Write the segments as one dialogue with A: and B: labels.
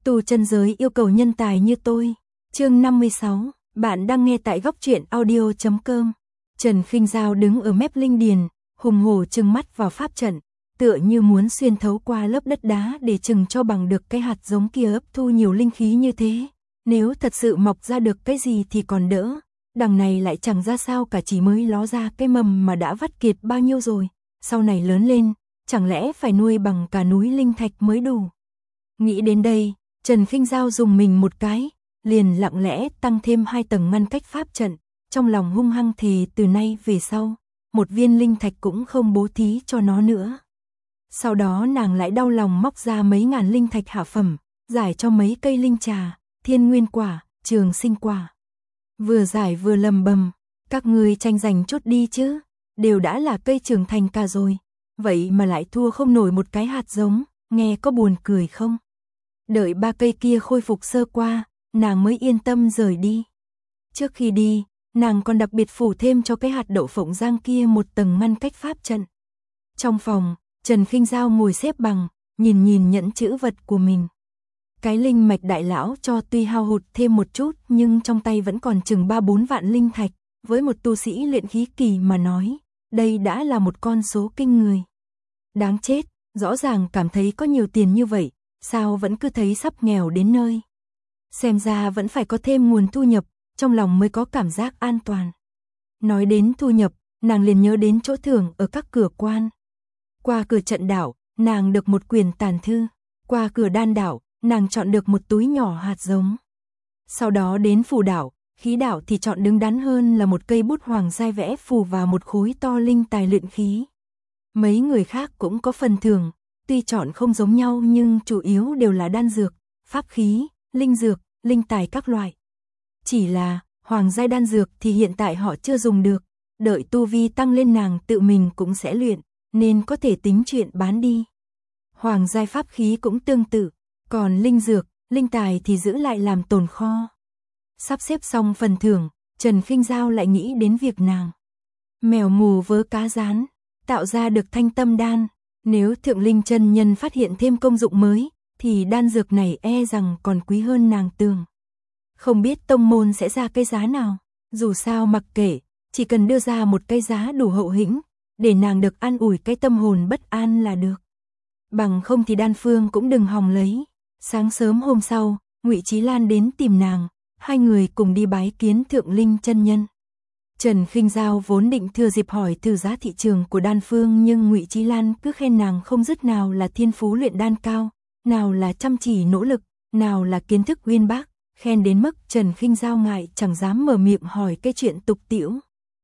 A: Tu chân giới yêu cầu nhân tài như tôi. Chương 56, bạn đang nghe tại góc truyện audio.com. Trần Khinh Giao đứng ở mép linh điền, hùng hổ trừng mắt vào pháp trận, tựa như muốn xuyên thấu qua lớp đất đá để chừng cho bằng được cái hạt giống kia hấp thu nhiều linh khí như thế. Nếu thật sự mọc ra được cái gì thì còn đỡ, đằng này lại chẳng ra sao cả, chỉ mới ló ra cái mầm mà đã vắt kiệt bao nhiêu rồi, sau này lớn lên, chẳng lẽ phải nuôi bằng cả núi linh thạch mới đủ. Nghĩ đến đây, Trần Khinh Giao dùng mình một cái, liền lặng lẽ tăng thêm 2 tầng ngăn cách pháp trận, trong lòng hung hăng thề từ nay về sau, một viên linh thạch cũng không bố thí cho nó nữa. Sau đó nàng lại đau lòng móc ra mấy ngàn linh thạch hạ phẩm, giải cho mấy cây linh trà, thiên nguyên quả, trường sinh quả. Vừa giải vừa lầm bầm, các ngươi tranh giành chút đi chứ, đều đã là cây trưởng thành cả rồi, vậy mà lại thua không nổi một cái hạt giống, nghe có buồn cười không? Đợi 3 cây kia khôi phục sơ qua, nàng mới yên tâm rời đi. Trước khi đi, nàng còn đặc biệt phủ thêm cho cái hạt đậu phộng rang kia một tầng ngăn cách pháp trận. Trong phòng, Trần Khinh Giao ngồi xếp bằng, nhìn nhẫn chữ vật của mình. Cái linh mạch đại lão cho tuy hao hụt thêm một chút nhưng trong tay vẫn còn chừng 3-4 vạn linh thạch, với một tu sĩ luyện khí kỳ mà nói, đây đã là một con số kinh người. Đáng chết, rõ ràng cảm thấy có nhiều tiền như vậy, sao vẫn cứ thấy sắp nghèo đến nơi. Xem ra vẫn phải có thêm nguồn thu nhập, trong lòng mới có cảm giác an toàn. Nói đến thu nhập, nàng liền nhớ đến chỗ thưởng ở các cửa quan. Qua cửa trận đảo, nàng được một quyển tàn thư. Qua cửa đan đảo, nàng chọn được một túi nhỏ hạt giống. Sau đó đến phù đảo, khí đảo thì chọn đứng đắn hơn là một cây bút hoàng giai vẽ phù vào một khối to linh tài luyện khí. Mấy người khác cũng có phần thưởng, tuy chọn không giống nhau nhưng chủ yếu đều là đan dược, pháp khí, linh dược, linh tài các loại. Chỉ là, hoàng giai đan dược thì hiện tại họ chưa dùng được, đợi tu vi tăng lên nàng tự mình cũng sẽ luyện, nên có thể tính chuyện bán đi. Hoàng giai pháp khí cũng tương tự, còn linh dược, linh tài thì giữ lại làm tồn kho. Sắp xếp xong phần thưởng, Trần Khinh Giao lại nghĩ đến việc nàng mèo mù vớ cá rán, tạo ra được thanh tâm đan. Nếu Thượng Linh chân nhân phát hiện thêm công dụng mới, thì đan dược này e rằng còn quý hơn nàng tưởng. Không biết tông môn sẽ ra cái giá nào, dù sao mặc kệ, chỉ cần đưa ra một cái giá đủ hậu hĩnh, để nàng được an ủi cái tâm hồn bất an là được. Bằng không thì Đan Phương cũng đừng hòng lấy. Sáng sớm hôm sau, Ngụy Chí Lan đến tìm nàng, hai người cùng đi bái kiến Thượng Linh chân nhân. Trần Khinh Giao vốn định thừa dịp hỏi thử giá thị trường của Đan Phương, nhưng Ngụy Chí Lan cứ khen nàng không dứt, nào là thiên phú luyện đan cao, nào là chăm chỉ nỗ lực, nào là kiến thức uyên bác, khen đến mức Trần Khinh Giao ngại chẳng dám mở miệng hỏi cái chuyện tục tĩu.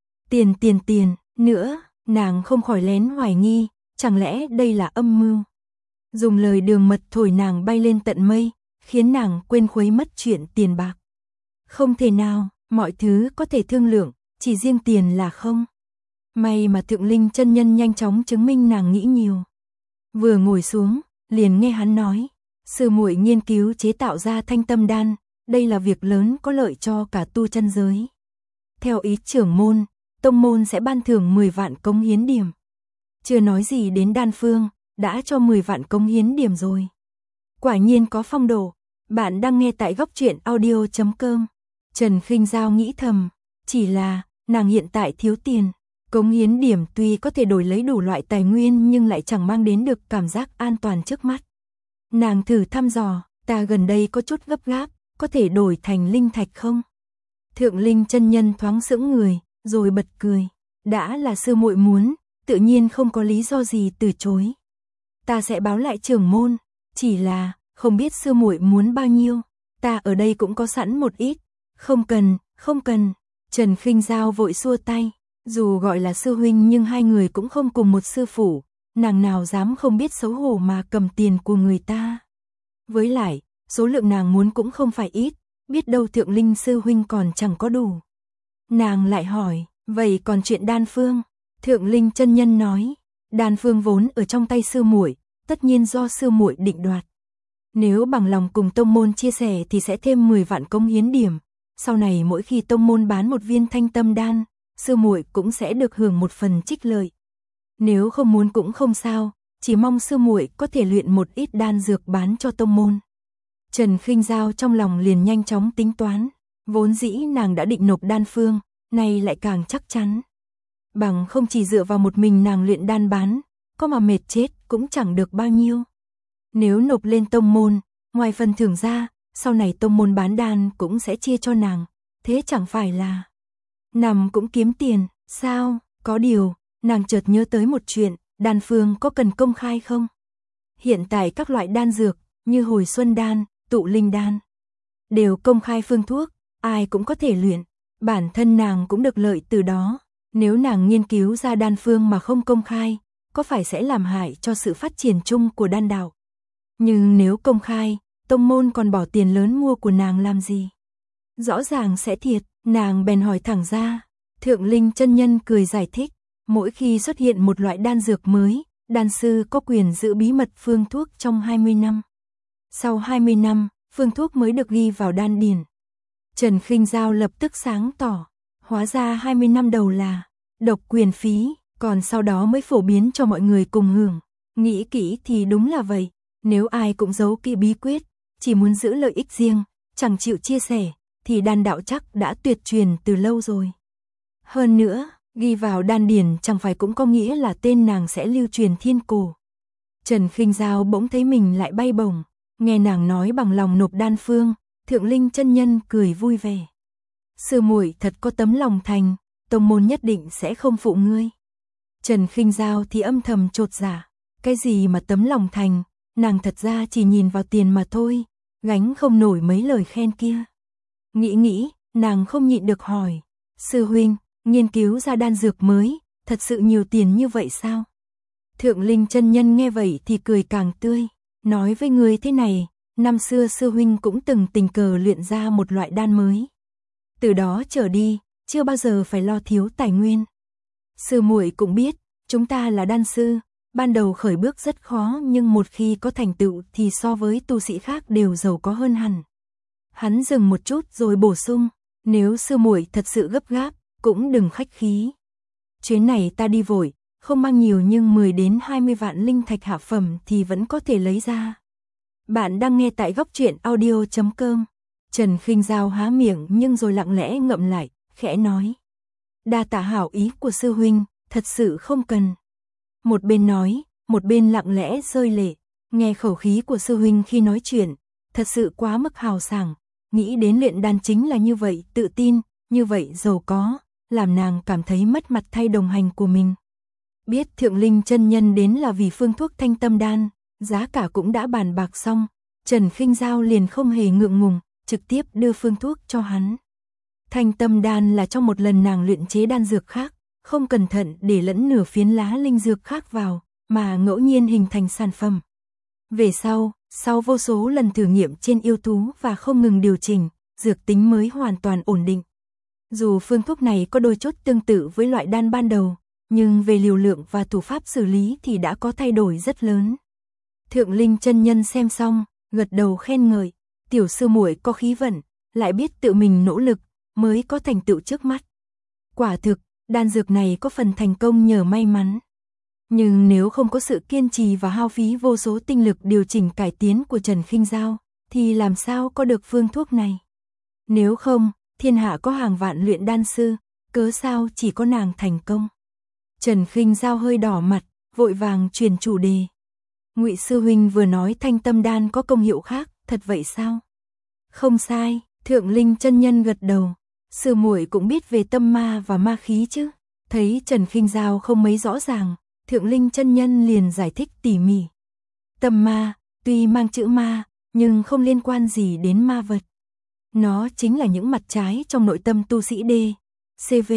A: Tiền nữa, nàng không khỏi lén hoài nghi, chẳng lẽ đây là âm mưu. Dùng lời đường mật thổi nàng bay lên tận mây, khiến nàng quên khuấy mất chuyện tiền bạc. Không thể nào, mọi thứ có thể thương lượng, chỉ riêng tiền là không. May mà Thượng Linh chân nhân nhanh chóng chứng minh nàng nghĩ nhiều. Vừa ngồi xuống, liền nghe hắn nói, sư muội nghiên cứu chế tạo ra thanh tâm đan, đây là việc lớn có lợi cho cả tu chân giới. Theo ý trưởng môn, tông môn sẽ ban thưởng 10 vạn cống hiến điểm. Chưa nói gì đến Đan Phương, đã cho 10 vạn cống hiến điểm rồi. Quả nhiên có phong độ. Bạn đang nghe tại góc truyện audio.com. Trần Khinh Giao nghĩ thầm, chỉ là nàng hiện tại thiếu tiền. Cống hiến điểm tuy có thể đổi lấy đủ loại tài nguyên nhưng lại chẳng mang đến được cảm giác an toàn trước mắt. Nàng thử thăm dò, ta gần đây có chút gấp gáp, có thể đổi thành linh thạch không? Thượng Linh chân nhân thoáng sững người, rồi bật cười. Đã là sư muội muốn, tự nhiên không có lý do gì từ chối. Ta sẽ báo lại trưởng môn, chỉ là không biết sư muội muốn bao nhiêu, ta ở đây cũng có sẵn một ít. Không cần. Trần Khinh Giao vội xua tay, dù gọi là sư huynh nhưng hai người cũng không cùng một sư phủ, nàng nào dám không biết xấu hổ mà cầm tiền của người ta. Với lại, số lượng nàng muốn cũng không phải ít, biết đâu Thượng Linh sư huynh còn chẳng có đủ. Nàng lại hỏi, vậy còn chuyện Đan Phương? Thượng Linh chân nhân nói, Đan Phương vốn ở trong tay sư muội, tất nhiên do sư muội định đoạt. Nếu bằng lòng cùng tông môn chia sẻ thì sẽ thêm 10 vạn cống hiến điểm. Sau này mỗi khi tông môn bán một viên thanh tâm đan, sư muội cũng sẽ được hưởng một phần trích lợi. Nếu không muốn cũng không sao, chỉ mong sư muội có thể luyện một ít đan dược bán cho tông môn. Trần Khinh Giao trong lòng liền nhanh chóng tính toán, vốn dĩ nàng đã định nộp đan phương, nay lại càng chắc chắn. Bằng không chỉ dựa vào một mình nàng luyện đan bán, có mà mệt chết cũng chẳng được bao nhiêu. Nếu nộp lên tông môn, ngoài phần thưởng ra, sau này tông môn bán đan cũng sẽ chia cho nàng, thế chẳng phải là nằm cũng kiếm tiền, sao? Có điều, nàng chợt nhớ tới một chuyện, đan phương có cần công khai không? Hiện tại các loại đan dược, như hồi xuân đan, tụ linh đan, đều công khai phương thuốc, ai cũng có thể luyện, bản thân nàng cũng được lợi từ đó. Nếu nàng nghiên cứu ra đan phương mà không công khai, có phải sẽ làm hại cho sự phát triển chung của đan đạo? Nhưng nếu công khai, tông môn còn bỏ tiền lớn mua của nàng làm gì? Rõ ràng sẽ thiệt, nàng bèn hỏi thẳng ra. Thượng Linh chân nhân cười giải thích, mỗi khi xuất hiện một loại đan dược mới, đan sư có quyền giữ bí mật phương thuốc trong 20 năm. Sau 20 năm, phương thuốc mới được ghi vào đan điển. Trần Khinh Giao lập tức sáng tỏ, hóa ra 20 năm đầu là độc quyền phí, còn sau đó mới phổ biến cho mọi người cùng hưởng. Nghĩ kỹ thì đúng là vậy, nếu ai cũng giấu kỹ bí quyết, chỉ muốn giữ lợi ích riêng, chẳng chịu chia sẻ, thì đan đạo chắc đã tuyệt truyền từ lâu rồi. Hơn nữa, ghi vào đan điển chẳng phải cũng có nghĩa là tên nàng sẽ lưu truyền thiên cổ. Trần Khinh Giao bỗng thấy mình lại bay bổng, nghe nàng nói bằng lòng nộp đan phương, Thượng Linh chân nhân cười vui vẻ. Sư muội thật có tấm lòng thành, tông môn nhất định sẽ không phụ ngươi. Trần Khinh Giao thì âm thầm chột dạ, cái gì mà tấm lòng thành, nàng thật ra chỉ nhìn vào tiền mà thôi, gánh không nổi mấy lời khen kia. Nghĩ, nàng không nhịn được hỏi, sư huynh, nghiên cứu ra đan dược mới, thật sự nhiều tiền như vậy sao? Thượng Linh chân nhân nghe vậy thì cười càng tươi, nói với người thế này, năm xưa sư huynh cũng từng tình cờ luyện ra một loại đan mới. Từ đó trở đi, chưa bao giờ phải lo thiếu tài nguyên. Sư muội cũng biết, chúng ta là đan sư, ban đầu khởi bước rất khó nhưng một khi có thành tựu thì so với tu sĩ khác đều giàu có hơn hẳn. Hắn dừng một chút rồi bổ sung, nếu sư muội thật sự gấp gáp, cũng đừng khách khí. Chuyến này ta đi vội, không mang nhiều nhưng 10 đến 20 vạn linh thạch hạ phẩm thì vẫn có thể lấy ra. Bạn đang nghe tại góc truyện audio.com. Trần Khinh Giao há miệng nhưng rồi lặng lẽ ngậm lại, khẽ nói. Đa tạ hảo ý của sư huynh, thật sự không cần. Một bên nói, một bên lặng lẽ rơi lệ, nghe khẩu khí của sư huynh khi nói chuyện, thật sự quá mức hào sảng, nghĩ đến luyện đan chính là như vậy tự tin, như vậy giàu có, làm nàng cảm thấy mất mặt thay đồng hành của mình. Biết Thượng Linh chân nhân đến là vì phương thuốc Thanh Tâm đan, giá cả cũng đã bàn bạc xong, Trần Khinh Giao liền không hề ngượng ngùng, trực tiếp đưa phương thuốc cho hắn. Thanh Tâm đan là trong một lần nàng luyện chế đan dược khác, không cẩn thận để lẫn nửa phiến lá linh dược khác vào, mà ngẫu nhiên hình thành sản phẩm. Về sau vô số lần thử nghiệm trên yêu thú và không ngừng điều chỉnh, dược tính mới hoàn toàn ổn định. Dù phương thuốc này có đôi chút tương tự với loại đan ban đầu, nhưng về liều lượng và thủ pháp xử lý thì đã có thay đổi rất lớn. Thượng Linh chân nhân xem xong, gật đầu khen ngợi, tiểu sư muội có khí vận, lại biết tự mình nỗ lực, mới có thành tựu trước mắt. Quả thực, đan dược này có phần thành công nhờ may mắn. Nhưng nếu không có sự kiên trì và hao phí vô số tinh lực điều chỉnh cải tiến của Trần Khinh Giao, thì làm sao có được phương thuốc này? Nếu không, thiên hạ có hàng vạn luyện đan sư, cớ sao chỉ có nàng thành công? Trần Khinh Giao hơi đỏ mặt, vội vàng chuyển chủ đề. Ngụy sư huynh vừa nói Thanh Tâm đan có công hiệu khác, thật vậy sao? Không sai, Thượng Linh chân nhân gật đầu. Sư muội cũng biết về tâm ma và ma khí chứ? Thấy Trần Khinh Giao không mấy rõ ràng, Thượng Linh chân nhân liền giải thích tỉ mỉ. Tâm ma, tuy mang chữ ma, nhưng không liên quan gì đến ma vật. Nó chính là những mặt trái trong nội tâm tu sĩ D, CV,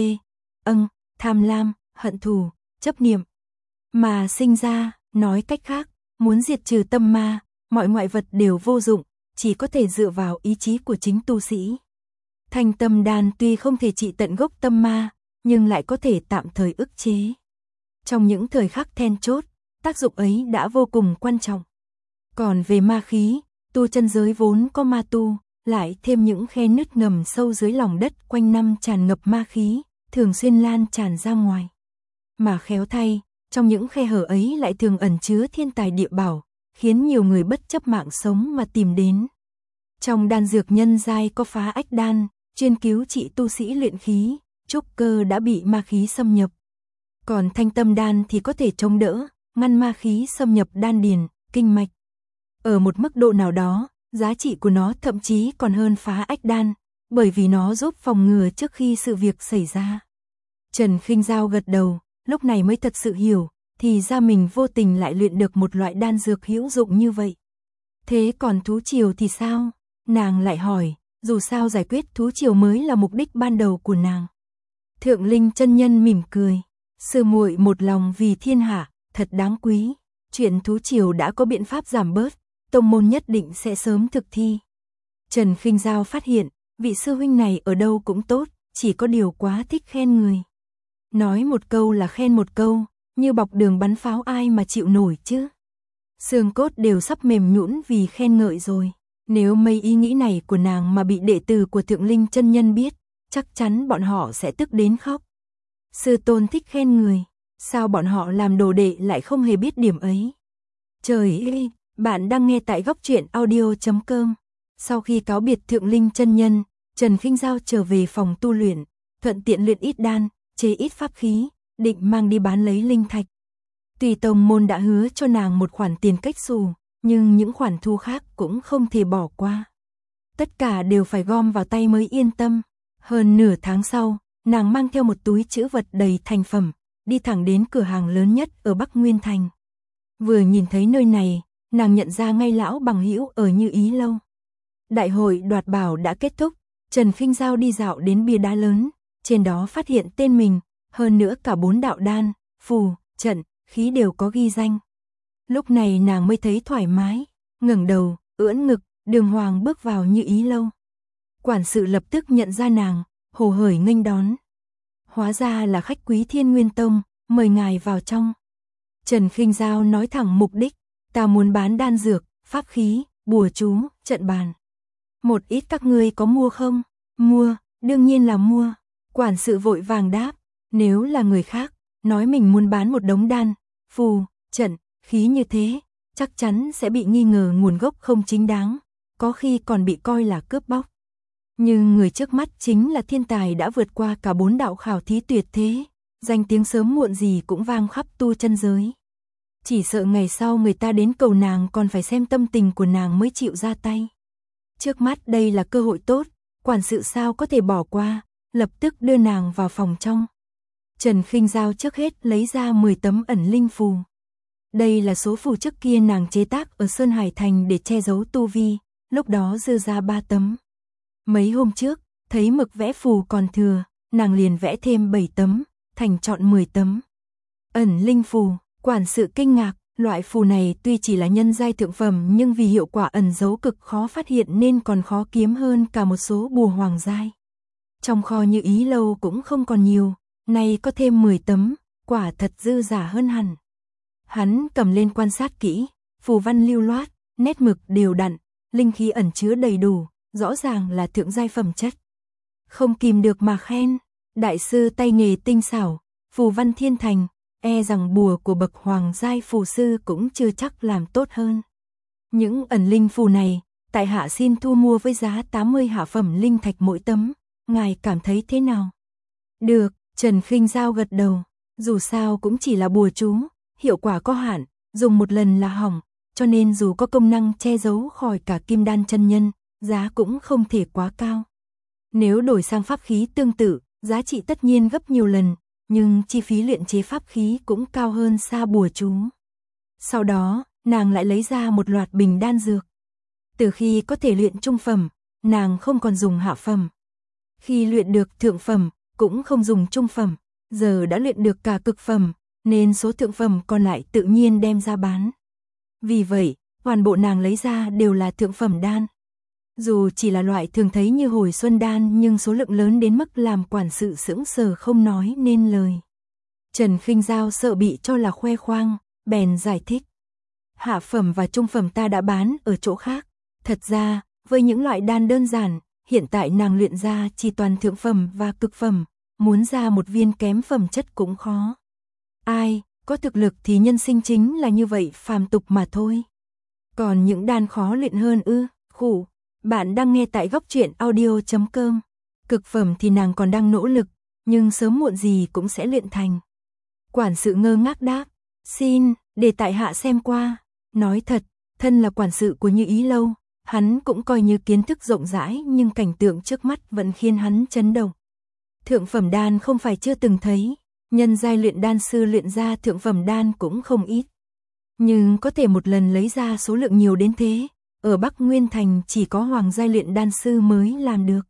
A: tham lam, hận thù, chấp niệm. Mà sinh ra, nói cách khác, muốn diệt trừ tâm ma, mọi ngoại vật đều vô dụng, chỉ có thể dựa vào ý chí của chính tu sĩ. Thanh Tâm đan tuy không thể trị tận gốc tâm ma, nhưng lại có thể tạm thời ức chế. Trong những thời khắc then chốt, tác dụng ấy đã vô cùng quan trọng. Còn về ma khí, tu chân giới vốn có ma tu, lại thêm những khe nứt ngầm sâu dưới lòng đất quanh năm tràn ngập ma khí, thường xuyên lan tràn ra ngoài. Mà khéo thay, trong những khe hở ấy lại thường ẩn chứa thiên tài địa bảo, khiến nhiều người bất chấp mạng sống mà tìm đến. Trong đan dược nhân giai có phá ách đan, chuyên cứu trị tu sĩ luyện khí, trúc cơ đã bị ma khí xâm nhập. Còn thanh tâm đan thì có thể chống đỡ, ngăn ma khí xâm nhập đan điền, kinh mạch. Ở một mức độ nào đó, giá trị của nó thậm chí còn hơn phá ách đan, bởi vì nó giúp phòng ngừa trước khi sự việc xảy ra. Trần Khinh Dao gật đầu, lúc này mới thật sự hiểu, thì ra mình vô tình lại luyện được một loại đan dược hữu dụng như vậy. Thế còn thú triều thì sao? Nàng lại hỏi, dù sao giải quyết thú triều mới là mục đích ban đầu của nàng. Thượng Linh chân nhân mỉm cười, sư muội một lòng vì thiên hạ, thật đáng quý. Chuyện thú triều đã có biện pháp giảm bớt, tông môn nhất định sẽ sớm thực thi. Trần Khinh Dao phát hiện, vị sư huynh này ở đâu cũng tốt, chỉ có điều quá thích khen người. Nói một câu là khen một câu, như bọc đường bắn pháo ai mà chịu nổi chứ. Xương cốt đều sắp mềm nhũn vì khen ngợi rồi. Nếu mấy ý nghĩ này của nàng mà bị đệ tử của Thượng Linh chân nhân biết, chắc chắn bọn họ sẽ tức đến khóc. Sư tôn thích khen người, sao bọn họ làm đồ đệ lại không hề biết điểm ấy? Trời ơi, bạn đang nghe tại góc truyện audio.com. Sau khi cáo biệt Thượng Linh chân nhân, Trần Khinh Dao trở về phòng tu luyện, thuận tiện luyện ít đan, chế ít pháp khí, định mang đi bán lấy linh thạch. Tuy tông môn đã hứa cho nàng một khoản tiền cách xù, nhưng những khoản thu khác cũng không thể bỏ qua. Tất cả đều phải gom vào tay mới yên tâm. Hơn nửa tháng sau, nàng mang theo một túi trữ vật đầy thành phẩm, đi thẳng đến cửa hàng lớn nhất ở Bắc Nguyên Thành. Vừa nhìn thấy nơi này, nàng nhận ra ngay lão bằng hữu ở Như Ý Lâu. Đại hội đoạt bảo đã kết thúc, Trần Khinh Dao đi dạo đến bia đá lớn, trên đó phát hiện tên mình, hơn nữa cả 4 đạo đan, phù, trận, khí đều có ghi danh. Lúc này nàng mới thấy thoải mái, ngẩng đầu, ưỡn ngực, đường hoàng bước vào Như Ý Lâu. Quản sự lập tức nhận ra nàng, hồ hởi nghênh đón. Hóa ra là khách quý Thiên Nguyên Tông, mời ngài vào trong. Trần Khinh Dao nói thẳng mục đích, ta muốn bán đan dược, pháp khí, bùa chú, trận bàn. Một ít các ngươi có mua không? Mua, đương nhiên là mua. Quản sự vội vàng đáp, nếu là người khác, nói mình muốn bán một đống đan, phù, trận, khí như thế, chắc chắn sẽ bị nghi ngờ nguồn gốc không chính đáng, có khi còn bị coi là cướp bóc. Nhưng người trước mắt chính là thiên tài đã vượt qua cả 4 đạo khảo thí tuyệt thế, danh tiếng sớm muộn gì cũng vang khắp tu chân giới. Chỉ sợ ngày sau người ta đến cầu nàng còn phải xem tâm tình của nàng mới chịu ra tay. Trước mắt đây là cơ hội tốt, quản sự sao có thể bỏ qua, lập tức đưa nàng vào phòng trong. Trần Khinh Dao trước hết lấy ra 10 tấm ẩn linh phù. Đây là số phù trước kia nàng chế tác ở Sơn Hải Thành để che giấu tu vi, lúc đó dư ra 3 tấm. Mấy hôm trước, thấy mực vẽ phù còn thừa, nàng liền vẽ thêm 7 tấm, thành trọn 10 tấm. Ẩn linh phù, quản sự kinh ngạc, loại phù này tuy chỉ là nhân giai thượng phẩm nhưng vì hiệu quả ẩn giấu cực khó phát hiện nên còn khó kiếm hơn cả một số bùa hoàng giai. Trong kho Như Ý Lâu cũng không còn nhiều, nay có thêm 10 tấm, quả thật dư giả hơn hẳn. Hắn cầm lên quan sát kỹ, phù văn lưu loát, nét mực đều đặn, linh khí ẩn chứa đầy đủ, rõ ràng là thượng giai phẩm chất. Không kìm được mà khen, đại sư tay nghề tinh xảo, phù văn thiên thành, e rằng bùa của bậc hoàng giai phù sư cũng chưa chắc làm tốt hơn. Những ẩn linh phù này, tại hạ xin thu mua với giá 80 hạ phẩm linh thạch mỗi tấm, ngài cảm thấy thế nào? Được, Trần Khinh Dao gật đầu, dù sao cũng chỉ là bùa chú, hiệu quả có hạn, dùng một lần là hỏng, cho nên dù có công năng che giấu khỏi cả kim đan chân nhân, giá cũng không thể quá cao. Nếu đổi sang pháp khí tương tự, giá trị tất nhiên gấp nhiều lần, nhưng chi phí luyện chế pháp khí cũng cao hơn xa bùa chú. Sau đó, nàng lại lấy ra một loạt bình đan dược. Từ khi có thể luyện trung phẩm, nàng không còn dùng hạ phẩm. Khi luyện được thượng phẩm, cũng không dùng trung phẩm, giờ đã luyện được cả cực phẩm, nên số thượng phẩm còn lại tự nhiên đem ra bán. Vì vậy, toàn bộ nàng lấy ra đều là thượng phẩm đan. Dù chỉ là loại thường thấy như hồi xuân đan nhưng số lượng lớn đến mức làm quản sự sững sờ không nói nên lời. Trần Khinh Dao sợ bị cho là khoe khoang, bèn giải thích. Hạ phẩm và trung phẩm ta đã bán ở chỗ khác. Thật ra, với những loại đan đơn giản, hiện tại nàng luyện ra chỉ toàn thượng phẩm và cực phẩm, muốn ra một viên kém phẩm chất cũng khó. Ai, có thực lực thì nhân sinh chính là như vậy, phàm tục mà thôi. Còn những đan khó luyện hơn ư? Khủ. Bạn đang nghe tại góc truyện audio.com. Cực phẩm thì nàng còn đang nỗ lực, nhưng sớm muộn gì cũng sẽ luyện thành. Quản sự ngơ ngác đáp, xin, để tại hạ xem qua. Nói thật, thân là quản sự của Như Ý Lâu, hắn cũng coi như kiến thức rộng rãi, nhưng cảnh tượng trước mắt vẫn khiến hắn chấn động. Thượng phẩm đan không phải chưa từng thấy, nhân giai luyện đan sư luyện ra thượng phẩm đan cũng không ít. Nhưng có thể một lần lấy ra số lượng nhiều đến thế, ở Bắc Nguyên Thành chỉ có hoàng giai luyện đan sư mới làm được.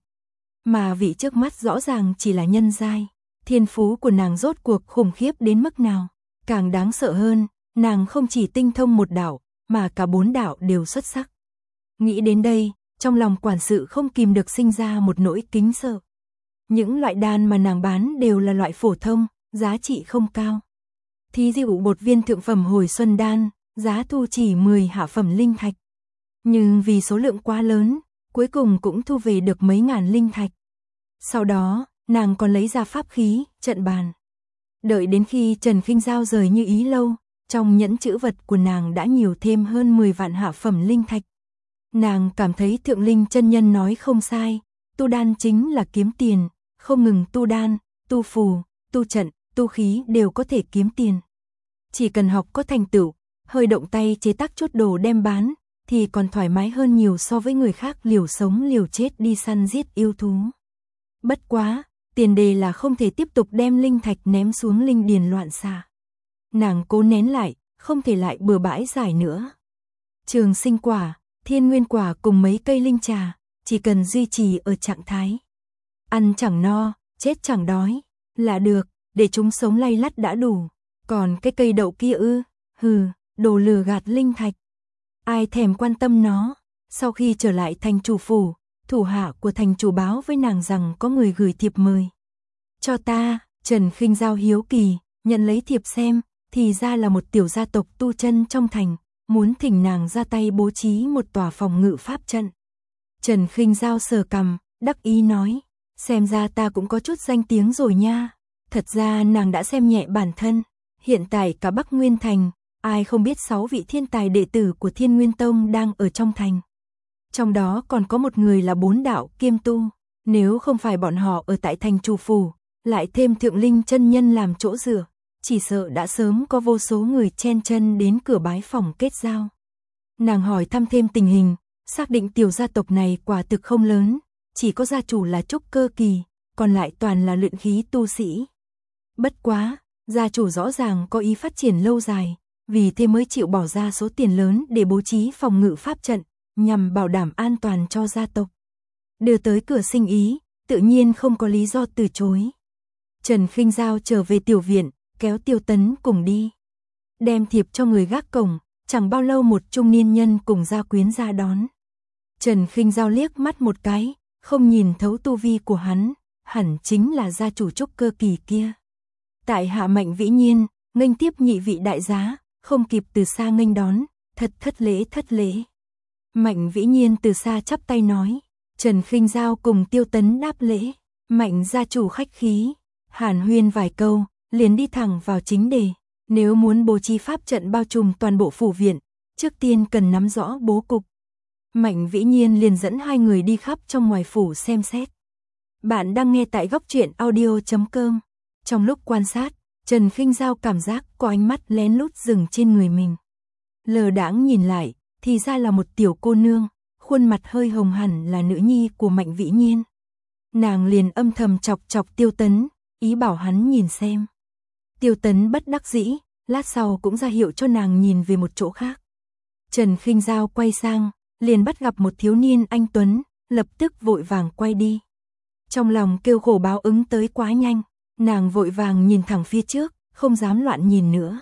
A: Mà vị trước mắt rõ ràng chỉ là nhân giai, thiên phú của nàng rốt cuộc khủng khiếp đến mức nào. Càng đáng sợ hơn, nàng không chỉ tinh thông một đạo, mà cả 4 đạo đều xuất sắc. Nghĩ đến đây, trong lòng quản sự không kìm được sinh ra một nỗi kính sợ. Những loại đan mà nàng bán đều là loại phổ thông, giá trị không cao. Thí dụ một viên thượng phẩm hồi xuân đan, giá thu chỉ 10 hạ phẩm linh thạch. Nhưng vì số lượng quá lớn, cuối cùng cũng thu về được mấy ngàn linh thạch. Sau đó, nàng còn lấy ra pháp khí, trận bàn. Đợi đến khi Trần Khinh Giao rời Như Ý Lâu, trong nhẫn chữ vật của nàng đã nhiều thêm hơn 10 vạn hạ phẩm linh thạch. Nàng cảm thấy Thượng Linh chân nhân nói không sai, tu đan chính là kiếm tiền, không ngừng tu đan, tu phù, tu trận, tu khí đều có thể kiếm tiền. Chỉ cần học có thành tựu, hơi động tay chế tác chút đồ đem bán, thì còn thoải mái hơn nhiều so với người khác liều sống liều chết đi săn giết yêu thú. Bất quá, tiền đề là không thể tiếp tục đem linh thạch ném xuống linh điền loạn xạ. Nàng cố nén lại, không thể lại bừa bãi giải nữa. Trường sinh quả, thiên nguyên quả cùng mấy cây linh trà, chỉ cần duy trì ở trạng thái ăn chẳng no, chết chẳng đói, là được, để chúng sống lay lắt đã đủ. Còn cái cây đậu kia ư, đồ lừa gạt linh thạch. Ai thèm quan tâm nó. Sau khi trở lại thành chủ phủ, thủ hạ của thành chủ báo với nàng rằng có người gửi thiệp mời. Cho ta, Trần Khinh Giao hiếu kỳ, nhận lấy thiệp xem, thì ra là một tiểu gia tộc tu chân trong thành, muốn thỉnh nàng ra tay bố trí một tòa phòng ngự pháp trận. Trần Khinh Giao sờ cằm, đắc ý nói, xem ra ta cũng có chút danh tiếng rồi nha. Thật ra nàng đã xem nhẹ bản thân, hiện tại cả Bắc Nguyên Thành, ai không biết 6 vị thiên tài đệ tử của Thiên Nguyên Tông đang ở trong thành. Trong đó còn có một người là 4 đạo kiêm tu, nếu không phải bọn họ ở tại thành chủ phủ, lại thêm Thượng Linh chân nhân làm chỗ dựa, chỉ sợ đã sớm có vô số người chen chân đến cửa bái phòng kết giao. Nàng hỏi thăm thêm tình hình, xác định tiểu gia tộc này quả thực không lớn, chỉ có gia chủ là trúc cơ kỳ, còn lại toàn là luyện khí tu sĩ. Bất quá, gia chủ rõ ràng có ý phát triển lâu dài, vì thế mới chịu bỏ ra số tiền lớn để bố trí phòng ngự pháp trận, nhằm bảo đảm an toàn cho gia tộc. Đưa tới cửa sinh ý, tự nhiên không có lý do từ chối. Trần Khinh Giao trở về tiểu viện, kéo Tiêu Tấn cùng đi. Đem thiệp cho người gác cổng, chẳng bao lâu một trung niên nhân cùng gia quyến ra đón. Trần Khinh Giao liếc mắt một cái, không nhìn thấu tu vi của hắn, hẳn chính là gia chủ trúc cơ kỳ kia. Tại hạ Mạnh Vĩ Nhiên, nghênh tiếp nhị vị đại giá, không kịp từ xa nghênh đón, thật thất lễ. Mạnh Vĩ Nhiên từ xa chắp tay nói, Trần Khinh Giao cùng Tiêu Tấn đáp lễ, Mạnh gia chủ khách khí, hàn huyên vài câu, liền đi thẳng vào chính đề. Nếu muốn bố trí pháp trận bao trùm toàn bộ phủ viện, trước tiên cần nắm rõ bố cục. Mạnh Vĩ Nhiên liền dẫn hai người đi khắp trong ngoài phủ xem xét. Bạn đang nghe tại góc truyện audio.com. Trong lúc quan sát, Trần Khinh Giao cảm giác có ánh mắt lén lút dừng trên người mình. Lờ đãng nhìn lại, thì ra là một tiểu cô nương, khuôn mặt hơi hồng hẳn là nữ nhi của Mạnh Vĩ Nhiên. Nàng liền âm thầm chọc Tiêu Tấn, ý bảo hắn nhìn xem. Tiêu Tấn bất đắc dĩ, lát sau cũng ra hiệu cho nàng nhìn về một chỗ khác. Trần Khinh Giao quay sang, liền bắt gặp một thiếu niên anh tuấn, lập tức vội vàng quay đi. Trong lòng kêu khổ báo ứng tới quá nhanh, nàng vội vàng nhìn thẳng phía trước, không dám loạn nhìn nữa.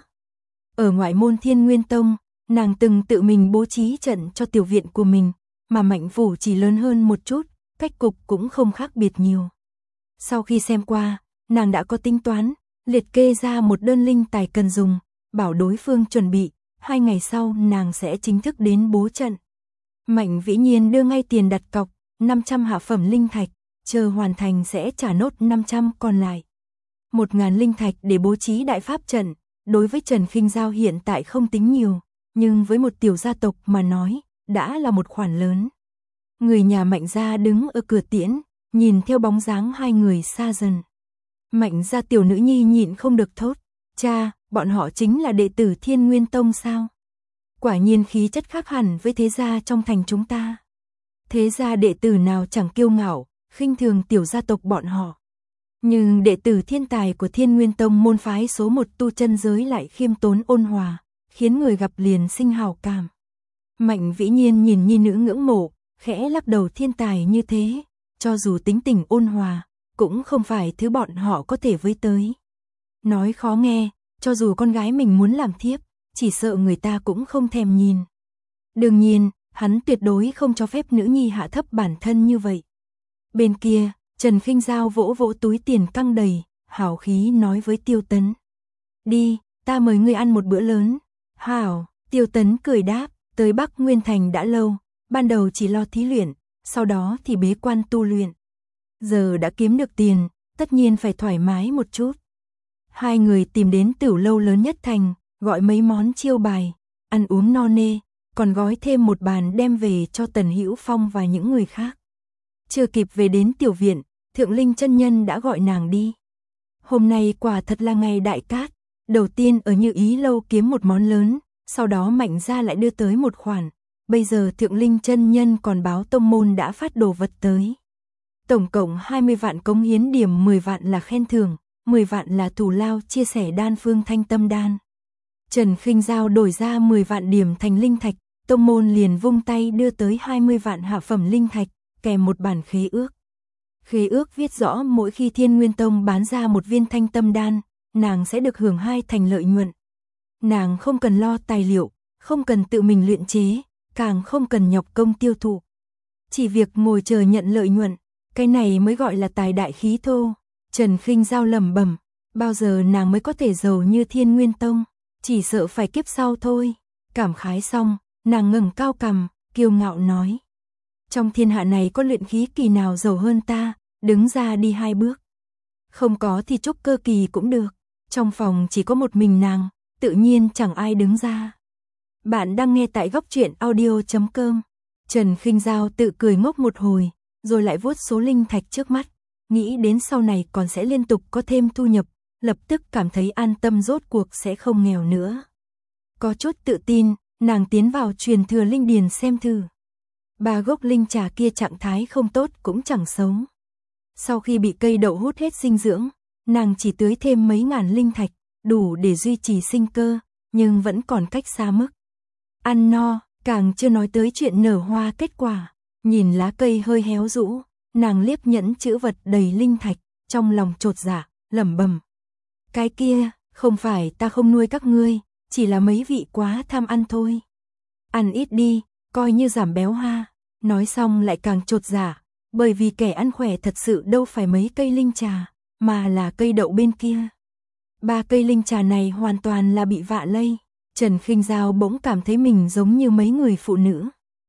A: Ở ngoại môn Thiên Nguyên Tông, nàng từng tự mình bố trí trận cho tiểu viện của mình, mà Mạnh phủ chỉ lớn hơn một chút, cách cục cũng không khác biệt nhiều. Sau khi xem qua, nàng đã có tính toán, liệt kê ra một đơn linh tài cần dùng, bảo đối phương chuẩn bị, 2 ngày sau nàng sẽ chính thức đến bố trận. Mạnh Vĩ Nhiên đưa ngay tiền đặt cọc, 500 hạ phẩm linh thạch, chờ hoàn thành sẽ trả nốt 500 còn lại. 1000 linh thạch để bố trí đại pháp trận, đối với Trần Khinh Giao hiện tại không tính nhiều, nhưng với một tiểu gia tộc mà nói, đã là một khoản lớn. Người nhà Mạnh gia đứng ở cửa tiễn, nhìn theo bóng dáng hai người xa dần. Mạnh gia tiểu nữ nhi nhịn không được thốt, cha, bọn họ chính là đệ tử Thiên Nguyên Tông sao? Quả nhiên khí chất khác hẳn với thế gia trong thành chúng ta. Thế gia đệ tử nào chẳng kiêu ngạo, khinh thường tiểu gia tộc bọn họ. Nhưng đệ tử thiên tài của Thiên Nguyên Tông môn phái số 1 tu chân giới lại khiêm tốn ôn hòa, khiến người gặp liền sinh hào cảm. Mạnh Vĩ Nhiên nhìn nhi nữ ngưỡng mộ, khẽ lắc đầu, thiên tài như thế, cho dù tính tình ôn hòa, cũng không phải thứ bọn họ có thể với tới. Nói khó nghe, cho dù con gái mình muốn làm thiếp, chỉ sợ người ta cũng không thèm nhìn. Đương nhiên, hắn tuyệt đối không cho phép nữ nhi hạ thấp bản thân như vậy. Bên kia, Trần Khinh Giao vỗ vỗ túi tiền căng đầy, hào khí nói với Tiêu Tấn. Đi, ta mời ngươi ăn một bữa lớn. Hảo, Tiêu Tấn cười đáp, tới Bắc Nguyên Thành đã lâu, ban đầu chỉ lo thí luyện, sau đó thì bế quan tu luyện. Giờ đã kiếm được tiền, tất nhiên phải thoải mái một chút. Hai người tìm đến tửu lâu lớn nhất thành, gọi mấy món chiêu bài, ăn uống no nê, còn gói thêm một bàn đem về cho Tần Hữu Phong và những người khác. Chưa kịp về đến tiểu viện, Thượng Linh chân nhân đã gọi nàng đi. Hôm nay quả thật là ngày đại cát, đầu tiên ở Như Ý lâu kiếm một món lớn, sau đó Mạnh gia lại đưa tới một khoản, bây giờ Thượng Linh chân nhân còn báo tông môn đã phát đồ vật tới. Tổng cộng 20 vạn cống hiến điểm, 10 vạn là khen thưởng, 10 vạn là thù lao chia sẻ đan phương Thanh Tâm đan. Trần Khinh Giao đổi ra 10 vạn điểm thành linh thạch, tông môn liền vung tay đưa tới 20 vạn hạ phẩm linh thạch, kèm một bản khế ước. Khế ước viết rõ mỗi khi Thiên Nguyên Tông bán ra một viên Thanh Tâm đan, nàng sẽ được hưởng 2 thành lợi nhuận. Nàng không cần lo tài liệu, không cần tự mình luyện chế, càng không cần nhọc công tiêu thụ. Chỉ việc ngồi chờ nhận lợi nhuận, cái này mới gọi là tài đại khí thô. Trần Khinh Giao lẩm bẩm, bao giờ nàng mới có thể giàu như Thiên Nguyên Tông, chỉ sợ phải kiếp sau thôi. Cảm khái xong, nàng ngẩng cao cằm, kiêu ngạo nói. Trong thiên hạ này có luyện khí kỳ nào giàu hơn ta, đứng ra đi 2 bước. Không có thì trúc cơ kỳ cũng được, trong phòng chỉ có một mình nàng, tự nhiên chẳng ai đứng ra. Bạn đang nghe tại góc truyện audio.com. Trần Khinh Giao tự cười ngốc một hồi, rồi lại vuốt số linh thạch trước mắt, nghĩ đến sau này còn sẽ liên tục có thêm thu nhập, lập tức cảm thấy an tâm, rốt cuộc sẽ không nghèo nữa. Có chút tự tin, nàng tiến vào truyền thừa linh điền xem thử. 3 gốc linh trà kia trạng thái không tốt cũng chẳng xấu. Sau khi bị cây đậu hút hết dinh dưỡng, nàng chỉ tưới thêm mấy ngàn linh thạch, đủ để duy trì sinh cơ, nhưng vẫn còn cách xa mức. Ăn no, càng chưa nói tới chuyện nở hoa kết quả. Nhìn lá cây hơi héo rũ, nàng liếc nhẫn chữ vật đầy linh thạch, trong lòng chột dạ, lẩm bẩm. Cái kia, không phải ta không nuôi các ngươi, chỉ là mấy vị quá tham ăn thôi. Ăn ít đi, coi như giảm béo ha. Nói xong lại càng chột dạ, bởi vì kẻ ăn khỏe thật sự đâu phải mấy cây linh trà, mà là cây đậu bên kia. 3 cây linh trà này hoàn toàn là bị vạ lây. Trần Khinh Giao bỗng cảm thấy mình giống như mấy người phụ nữ.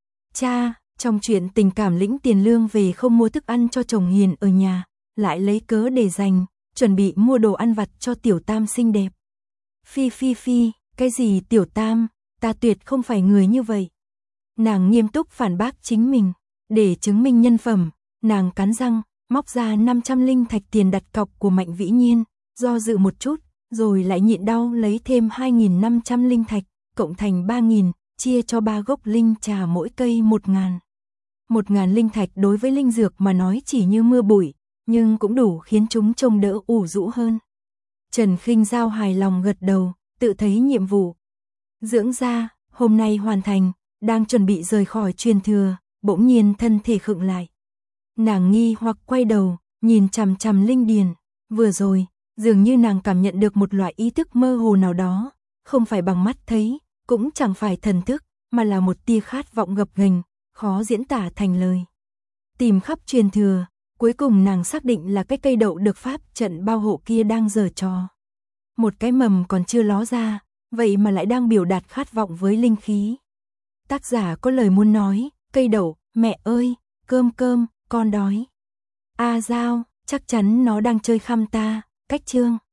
A: Cha, trong chuyện tình cảm lĩnh tiền lương về không mua thức ăn cho chồng hiền ở nhà, lại lấy cớ để dành, chuẩn bị mua đồ ăn vặt cho Tiểu Tam xinh đẹp. Phi, cái gì Tiểu Tam, ta tuyệt không phải người như vậy. Nàng nghiêm túc phản bác chính mình, để chứng minh nhân phẩm, nàng cắn răng, móc ra 500 linh thạch tiền đặt cọc của Mạnh Vĩ Nhiên, do dự một chút, rồi lại nhịn đau lấy thêm 2.500 linh thạch, cộng thành 3.000, chia cho 3 gốc linh trà mỗi cây 1.000. 1.000 linh thạch đối với linh dược mà nói chỉ như mưa bụi, nhưng cũng đủ khiến chúng trông đỡ ủ rũ hơn. Trần Khinh Giao hài lòng gật đầu, tự thấy nhiệm vụ dưỡng da hôm nay hoàn thành, đang chuẩn bị rời khỏi truyền thừa, bỗng nhiên thân thể khựng lại. Nàng nghi hoặc quay đầu, nhìn chằm chằm linh điền, vừa rồi, dường như nàng cảm nhận được một loại ý thức mơ hồ nào đó, không phải bằng mắt thấy, cũng chẳng phải thần thức, mà là một tia khát vọng gập ghềnh, khó diễn tả thành lời. Tìm khắp truyền thừa, cuối cùng nàng xác định là cái cây đậu được pháp trận bao hộ kia đang giở trò. Một cái mầm còn chưa ló ra, vậy mà lại đang biểu đạt khát vọng với linh khí. Tác giả có lời muốn nói, cây đậu, mẹ ơi, cơm, con đói. A Giao, chắc chắn nó đang chơi khăm ta, cách chương.